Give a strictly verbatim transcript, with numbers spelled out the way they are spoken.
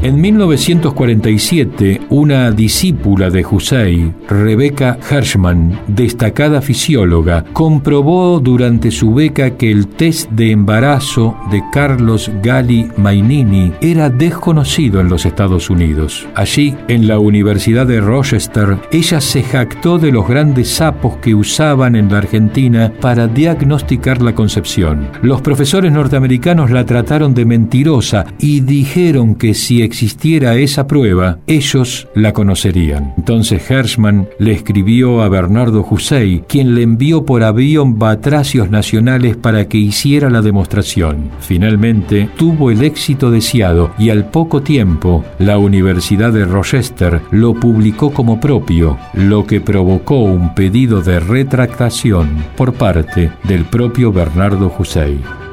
En mil novecientos cuarenta y siete, una discípula de Hussey, Rebecca Hershman, destacada fisióloga, comprobó durante su beca que el test de embarazo de Carlos Gali Mainini era desconocido en los Estados Unidos. Allí, en la Universidad de Rochester, ella se jactó de los grandes sapos que usaban en la Argentina para diagnosticar la concepción. Los profesores norteamericanos la trataron de mentirosa y dijeron que si existiera esa prueba, ellos la conocerían. Entonces Hershman le escribió a Bernardo Hussey, quien le envió por avión batracios nacionales para que hiciera la demostración. Finalmente, tuvo el éxito deseado y al poco tiempo, la Universidad de Rochester lo publicó como propio, lo que provocó un pedido de retractación por parte del propio Bernardo Hussey.